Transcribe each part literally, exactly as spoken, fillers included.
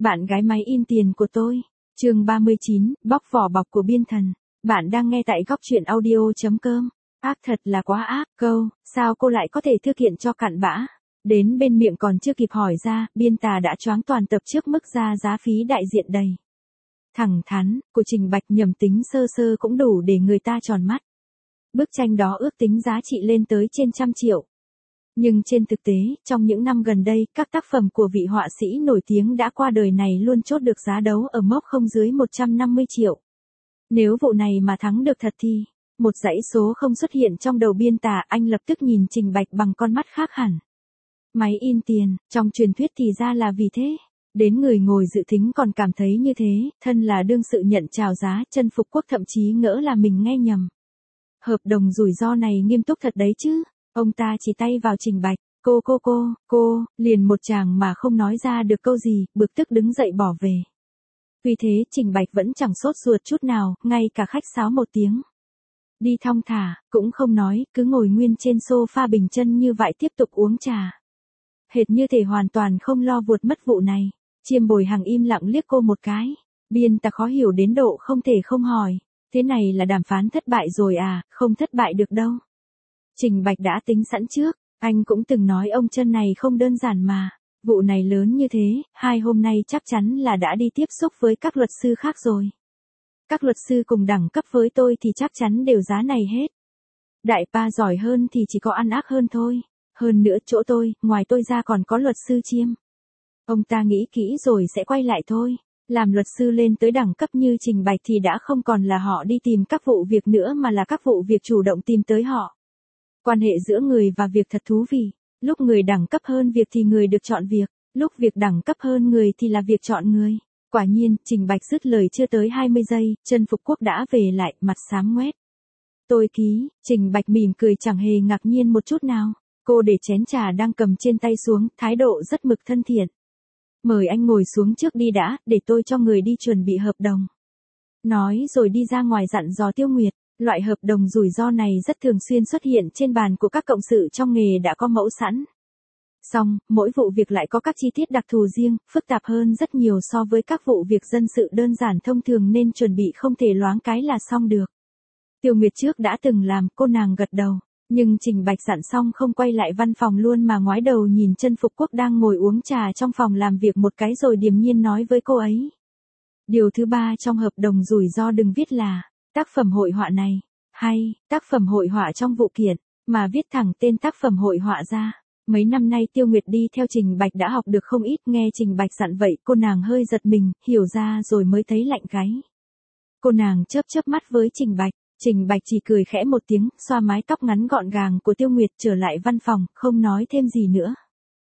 Bạn gái máy in tiền của tôi. Chương ba mươi chín, bóc vỏ bọc của biên thần. Bạn đang nghe tại góc truyện audio chấm com. Ác thật là quá ác, câu, sao cô lại có thể thư kiện cho cặn bã. Đến bên miệng còn chưa kịp hỏi ra, biên tà đã choáng toàn tập trước mức ra giá phí đại diện đầy. Thẳng thắn, của Trình Bạch nhầm tính sơ sơ cũng đủ để người ta tròn mắt. Bức tranh đó ước tính giá trị lên tới trên trăm triệu. Nhưng trên thực tế, trong những năm gần đây, các tác phẩm của vị họa sĩ nổi tiếng đã qua đời này luôn chốt được giá đấu ở mốc không dưới một trăm năm mươi triệu. Nếu vụ này mà thắng được thật thì, một dãy số không xuất hiện trong đầu biên tà, anh lập tức nhìn Trình Bạch bằng con mắt khác hẳn. Máy in tiền, trong truyền thuyết thì ra là vì thế. Đến người ngồi dự thính còn cảm thấy như thế, thân là đương sự nhận chào giá, Trần Phục Quốc thậm chí ngỡ là mình nghe nhầm. Hợp đồng rủi ro này nghiêm túc thật đấy chứ. Ông ta chỉ tay vào Trình Bạch, cô cô cô, cô, liền một chàng mà không nói ra được câu gì, bực tức đứng dậy bỏ về. Vì thế Trình Bạch vẫn chẳng sốt ruột chút nào, ngay cả khách sáo một tiếng. Đi thong thả, cũng không nói, cứ ngồi nguyên trên sofa bình chân như vậy tiếp tục uống trà. Hệt như thể hoàn toàn không lo vuột mất vụ này. Chiêm Bồi Hằng im lặng liếc cô một cái. Biên tà khó hiểu đến độ không thể không hỏi. Thế này là đàm phán thất bại rồi à, không thất bại được đâu. Trình Bạch đã tính sẵn trước, anh cũng từng nói ông Trân này không đơn giản mà. Vụ này lớn như thế, hai hôm nay chắc chắn là đã đi tiếp xúc với các luật sư khác rồi. Các luật sư cùng đẳng cấp với tôi thì chắc chắn đều giá này hết. Đại pa giỏi hơn thì chỉ có ăn ác hơn thôi. Hơn nữa chỗ tôi, ngoài tôi ra còn có luật sư Chiêm. Ông ta nghĩ kỹ rồi sẽ quay lại thôi. Làm luật sư lên tới đẳng cấp như Trình Bạch thì đã không còn là họ đi tìm các vụ việc nữa mà là các vụ việc chủ động tìm tới họ. Quan hệ giữa người và việc thật thú vị. Lúc người đẳng cấp hơn việc thì người được chọn việc. Lúc việc đẳng cấp hơn người thì là việc chọn người. Quả nhiên, Trình Bạch dứt lời chưa tới hai mươi giây, Trần Phục Quốc đã về lại, mặt xám ngoét. Tôi ký, Trình Bạch mỉm cười chẳng hề ngạc nhiên một chút nào. Cô để chén trà đang cầm trên tay xuống, thái độ rất mực thân thiện. Mời anh ngồi xuống trước đi đã, để tôi cho người đi chuẩn bị hợp đồng. Nói rồi đi ra ngoài dặn dò Tiêu Nguyệt, loại hợp đồng rủi ro này rất thường xuyên xuất hiện trên bàn của các cộng sự trong nghề đã có mẫu sẵn. Song, mỗi vụ việc lại có các chi tiết đặc thù riêng, phức tạp hơn rất nhiều so với các vụ việc dân sự đơn giản thông thường nên chuẩn bị không thể loáng cái là xong được. Tiêu Nguyệt trước đã từng làm, cô nàng gật đầu. Nhưng Trình Bạch dặn xong không quay lại văn phòng luôn mà ngoái đầu nhìn Trân Phục Quốc đang ngồi uống trà trong phòng làm việc một cái rồi điềm nhiên nói với cô ấy. Điều thứ ba trong hợp đồng rủi ro đừng viết là, tác phẩm hội họa này, hay, tác phẩm hội họa trong vụ kiện, mà viết thẳng tên tác phẩm hội họa ra. Mấy năm nay Tiêu Nguyệt đi theo Trình Bạch đã học được không ít, nghe Trình Bạch dặn vậy cô nàng hơi giật mình, hiểu ra rồi mới thấy lạnh gáy. Cô nàng chớp chớp mắt với Trình Bạch. Trình Bạch chỉ cười khẽ một tiếng, xoa mái tóc ngắn gọn gàng của Tiêu Nguyệt trở lại văn phòng, không nói thêm gì nữa.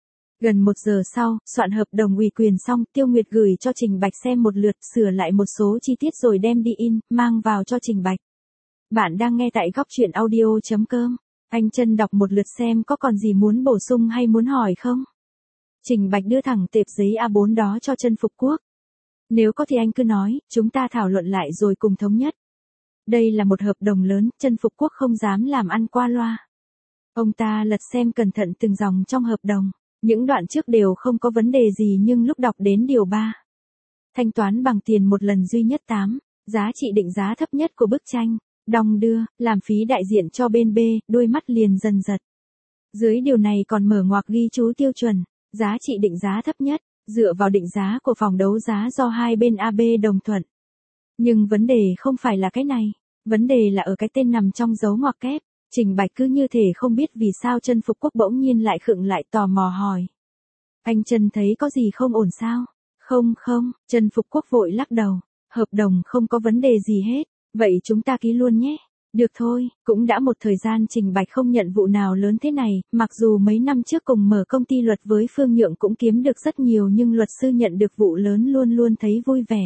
Gần một giờ sau, soạn hợp đồng ủy quyền xong, Tiêu Nguyệt gửi cho Trình Bạch xem một lượt, sửa lại một số chi tiết rồi đem đi in, mang vào cho Trình Bạch. Bạn đang nghe tại góc truyện audio chấm com. Anh Trân đọc một lượt xem có còn gì muốn bổ sung hay muốn hỏi không? Trình Bạch đưa thẳng tệp giấy a bốn đó cho Trân Phục Quốc. Nếu có thì anh cứ nói, chúng ta thảo luận lại rồi cùng thống nhất. Đây là một hợp đồng lớn, Trân Phục Quốc không dám làm ăn qua loa. Ông ta lật xem cẩn thận từng dòng trong hợp đồng. Những đoạn trước đều không có vấn đề gì nhưng lúc đọc đến điều ba. Thanh toán bằng tiền một lần duy nhất tám. Giá trị định giá thấp nhất của bức tranh. Đong đưa, làm phí đại diện cho bên B, đôi mắt liền dần giật. Dưới điều này còn mở ngoặc ghi chú tiêu chuẩn. Giá trị định giá thấp nhất, dựa vào định giá của phòng đấu giá do hai bên a bê đồng thuận. Nhưng vấn đề không phải là cái này. Vấn đề là ở cái tên nằm trong dấu ngoặc kép. Trình Bạch cứ như thể không biết vì sao Trân Phục Quốc bỗng nhiên lại khựng lại tò mò hỏi. Anh Trân thấy có gì không ổn sao? Không không, Trân Phục Quốc vội lắc đầu. Hợp đồng không có vấn đề gì hết. Vậy chúng ta ký luôn nhé. Được thôi, cũng đã một thời gian Trình Bạch không nhận vụ nào lớn thế này, mặc dù mấy năm trước cùng mở công ty luật với Phương Nhượng cũng kiếm được rất nhiều nhưng luật sư nhận được vụ lớn luôn luôn thấy vui vẻ.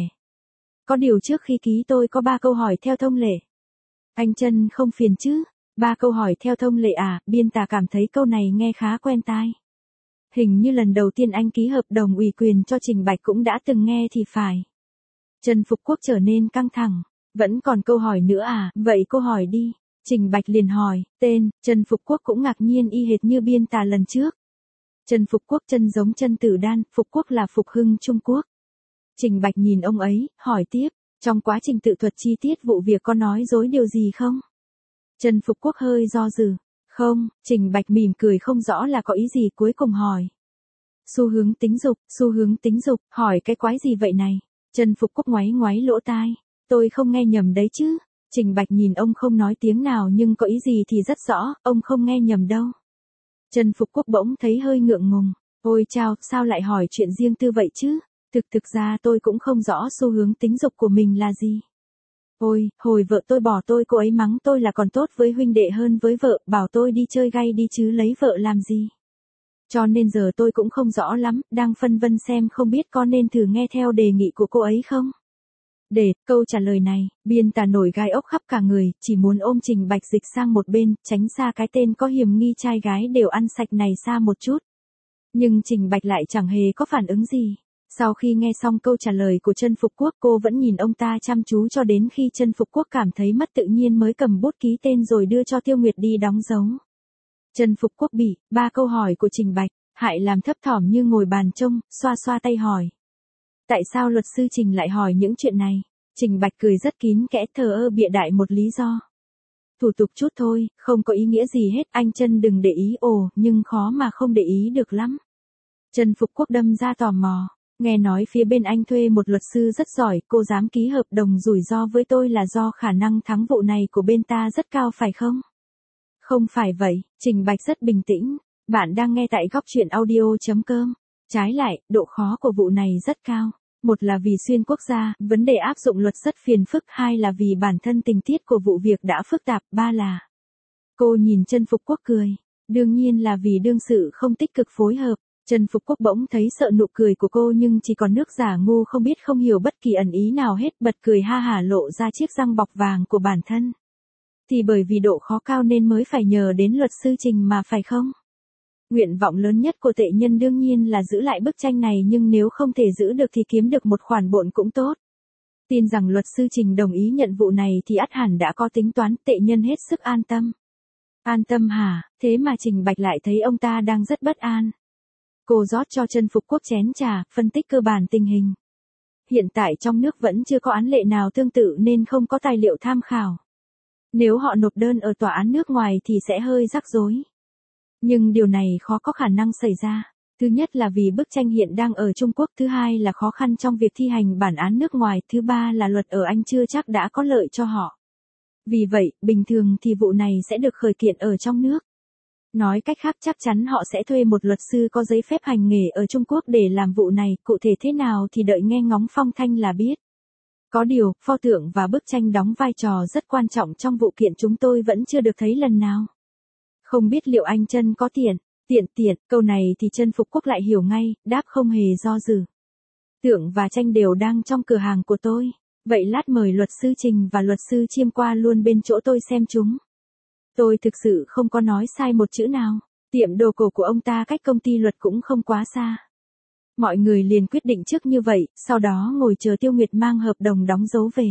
Có điều trước khi ký tôi có ba câu hỏi theo thông lệ. Anh Trân không phiền chứ? Ba câu hỏi theo thông lệ à? Biên tà cảm thấy câu này nghe khá quen tai. Hình như lần đầu tiên anh ký hợp đồng ủy quyền cho Trình Bạch cũng đã từng nghe thì phải. Trân Phục Quốc trở nên căng thẳng. Vẫn còn câu hỏi nữa à? Vậy cô hỏi đi. Trình Bạch liền hỏi, tên. Trân Phục Quốc cũng ngạc nhiên y hệt như biên tà lần trước. Trân Phục Quốc chân giống chân Tử Đan, Phục Quốc là Phục Hưng Trung Quốc. Trình Bạch nhìn ông ấy, hỏi tiếp, trong quá trình tự thuật chi tiết vụ việc có nói dối điều gì không? Trần Phục Quốc hơi do dự. Không, Trình Bạch mỉm cười không rõ là có ý gì cuối cùng hỏi. Xu hướng tính dục, xu hướng tính dục, hỏi cái quái gì vậy này? Trần Phục Quốc ngoáy ngoáy lỗ tai. Tôi không nghe nhầm đấy chứ. Trình Bạch nhìn ông không nói tiếng nào nhưng có ý gì thì rất rõ, ông không nghe nhầm đâu. Trần Phục Quốc bỗng thấy hơi ngượng ngùng. Ôi chao, sao lại hỏi chuyện riêng tư vậy chứ? Thực thực ra tôi cũng không rõ xu hướng tính dục của mình là gì. Ôi, hồi vợ tôi bỏ tôi cô ấy mắng tôi là còn tốt với huynh đệ hơn với vợ, bảo tôi đi chơi gay đi chứ lấy vợ làm gì. Cho nên giờ tôi cũng không rõ lắm, đang phân vân xem không biết có nên thử nghe theo đề nghị của cô ấy không. Để, câu trả lời này, Biên Tà nổi gai ốc khắp cả người, chỉ muốn ôm Trình Bạch dịch sang một bên, tránh xa cái tên có hiểm nghi trai gái đều ăn sạch này xa một chút. Nhưng Trình Bạch lại chẳng hề có phản ứng gì. Sau khi nghe xong câu trả lời của Trần Phục Quốc, cô vẫn nhìn ông ta chăm chú cho đến khi Trần Phục Quốc cảm thấy mất tự nhiên mới cầm bút ký tên rồi đưa cho Tiêu Nguyệt đi đóng dấu. Trần Phục Quốc bị ba câu hỏi của Trình Bạch hại làm thấp thỏm như ngồi bàn trông, xoa xoa tay hỏi. Tại sao luật sư Trình lại hỏi những chuyện này? Trình Bạch cười rất kín kẽ thờ ơ bịa đại một lý do. Thủ tục chút thôi, không có ý nghĩa gì hết, anh Trần đừng để ý. Ồ, nhưng khó mà không để ý được lắm. Trần Phục Quốc đâm ra tò mò. Nghe nói phía bên anh thuê một luật sư rất giỏi, cô dám ký hợp đồng rủi ro với tôi là do khả năng thắng vụ này của bên ta rất cao phải không? Không phải vậy, Trình Bạch rất bình tĩnh. Bạn đang nghe tại góc truyện audio chấm com. Trái lại, độ khó của vụ này rất cao. Một là vì xuyên quốc gia, vấn đề áp dụng luật rất phiền phức. Hai là vì bản thân tình tiết của vụ việc đã phức tạp. Ba là... Cô nhìn Trần Phục Quốc cười. Đương nhiên là vì đương sự không tích cực phối hợp. Trần Phục Quốc bỗng thấy sợ nụ cười của cô nhưng chỉ còn nước giả ngu không biết không hiểu bất kỳ ẩn ý nào hết, bật cười ha hả lộ ra chiếc răng bọc vàng của bản thân. Thì bởi vì độ khó cao nên mới phải nhờ đến luật sư Trình mà phải không? Nguyện vọng lớn nhất của tệ nhân đương nhiên là giữ lại bức tranh này, nhưng nếu không thể giữ được thì kiếm được một khoản bộn cũng tốt. Tin rằng luật sư Trình đồng ý nhận vụ này thì ắt hẳn đã có tính toán, tệ nhân hết sức an tâm. An tâm hả? Thế mà Trình Bạch lại thấy ông ta đang rất bất an. Cô rót cho Trần Phục Quốc chén trà, phân tích cơ bản tình hình. Hiện tại trong nước vẫn chưa có án lệ nào tương tự nên không có tài liệu tham khảo. Nếu họ nộp đơn ở tòa án nước ngoài thì sẽ hơi rắc rối. Nhưng điều này khó có khả năng xảy ra. Thứ nhất là vì bức tranh hiện đang ở Trung Quốc, thứ hai là khó khăn trong việc thi hành bản án nước ngoài, thứ ba là luật ở Anh chưa chắc đã có lợi cho họ. Vì vậy, bình thường thì vụ này sẽ được khởi kiện ở trong nước. Nói cách khác chắc chắn họ sẽ thuê một luật sư có giấy phép hành nghề ở Trung Quốc để làm vụ này, cụ thể thế nào thì đợi nghe ngóng phong thanh là biết. Có điều, pho tượng và bức tranh đóng vai trò rất quan trọng trong vụ kiện chúng tôi vẫn chưa được thấy lần nào. Không biết liệu anh Trân có tiện, tiện tiện, câu này thì Trần Phục Quốc lại hiểu ngay, đáp không hề do dự. Tượng và tranh đều đang trong cửa hàng của tôi, vậy lát mời luật sư Trình và luật sư Chiêm qua luôn bên chỗ tôi xem chúng. Tôi thực sự không có nói sai một chữ nào, tiệm đồ cổ của ông ta cách công ty luật cũng không quá xa. Mọi người liền quyết định trước như vậy, sau đó ngồi chờ Tiêu Nguyệt mang hợp đồng đóng dấu về.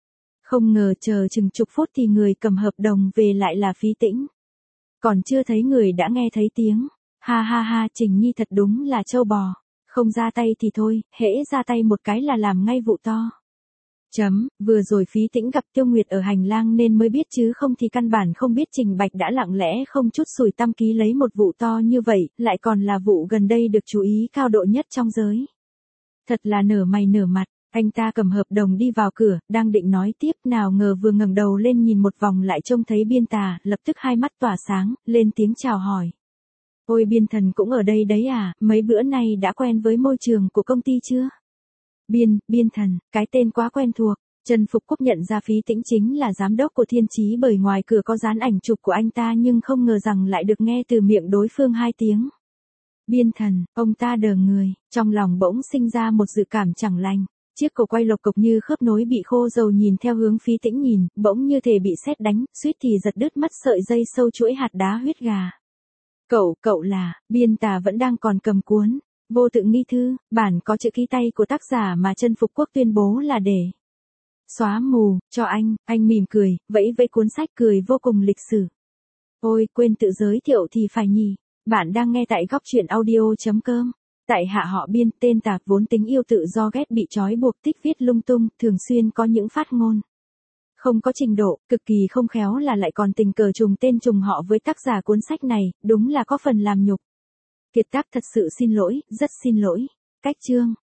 Không ngờ chờ chừng chục phút thì người cầm hợp đồng về lại là Phí Tĩnh. Còn chưa thấy người đã nghe thấy tiếng. Ha ha ha, Trình Nhi thật đúng là trâu bò. Không ra tay thì thôi, hễ ra tay một cái là làm ngay vụ to. Chấm, vừa rồi Phí Tĩnh gặp Tiêu Nguyệt ở hành lang nên mới biết chứ không thì căn bản không biết Trình Bạch đã lặng lẽ không chút sủi tăm ký lấy một vụ to như vậy, lại còn là vụ gần đây được chú ý cao độ nhất trong giới. Thật là nở mày nở mặt, anh ta cầm hợp đồng đi vào cửa, đang định nói tiếp nào ngờ vừa ngẩng đầu lên nhìn một vòng lại trông thấy Biên Tà, lập tức hai mắt tỏa sáng, lên tiếng chào hỏi. Ôi Biên Thần cũng ở đây đấy à, mấy bữa nay đã quen với môi trường của công ty chưa? Biên, Biên Thần, cái tên quá quen thuộc. Trần Phục Quốc nhận ra Phí Tĩnh chính là giám đốc của Thiên Chí bởi ngoài cửa có dán ảnh chụp của anh ta nhưng không ngờ rằng lại được nghe từ miệng đối phương hai tiếng. Biên Thần, ông ta đờ người, trong lòng bỗng sinh ra một dự cảm chẳng lành. Chiếc cổ quay lộc cộc như khớp nối bị khô dầu nhìn theo hướng Phí Tĩnh nhìn, bỗng như thể bị sét đánh, suýt thì giật đứt mất sợi dây sâu chuỗi hạt đá huyết gà. Cậu, cậu là, Biên Tà vẫn đang còn cầm cuốn Vô Tự Nghi Thư, bản có chữ ký tay của tác giả mà Trần Phục Quốc tuyên bố là để xóa mù, cho anh, anh mỉm cười, vẫy vẫy cuốn sách cười vô cùng lịch sử. Ôi, quên tự giới thiệu thì phải nhỉ, bạn đang nghe tại góc truyện audio chấm com. Tại hạ họ Biên, tên tạp vốn tính yêu tự do ghét bị trói buộc tích viết lung tung, thường xuyên có những phát ngôn không có trình độ, cực kỳ không khéo là lại còn tình cờ trùng tên trùng họ với tác giả cuốn sách này, đúng là có phần làm nhục. Kiệt tác thật sự xin lỗi, rất xin lỗi. Cách chương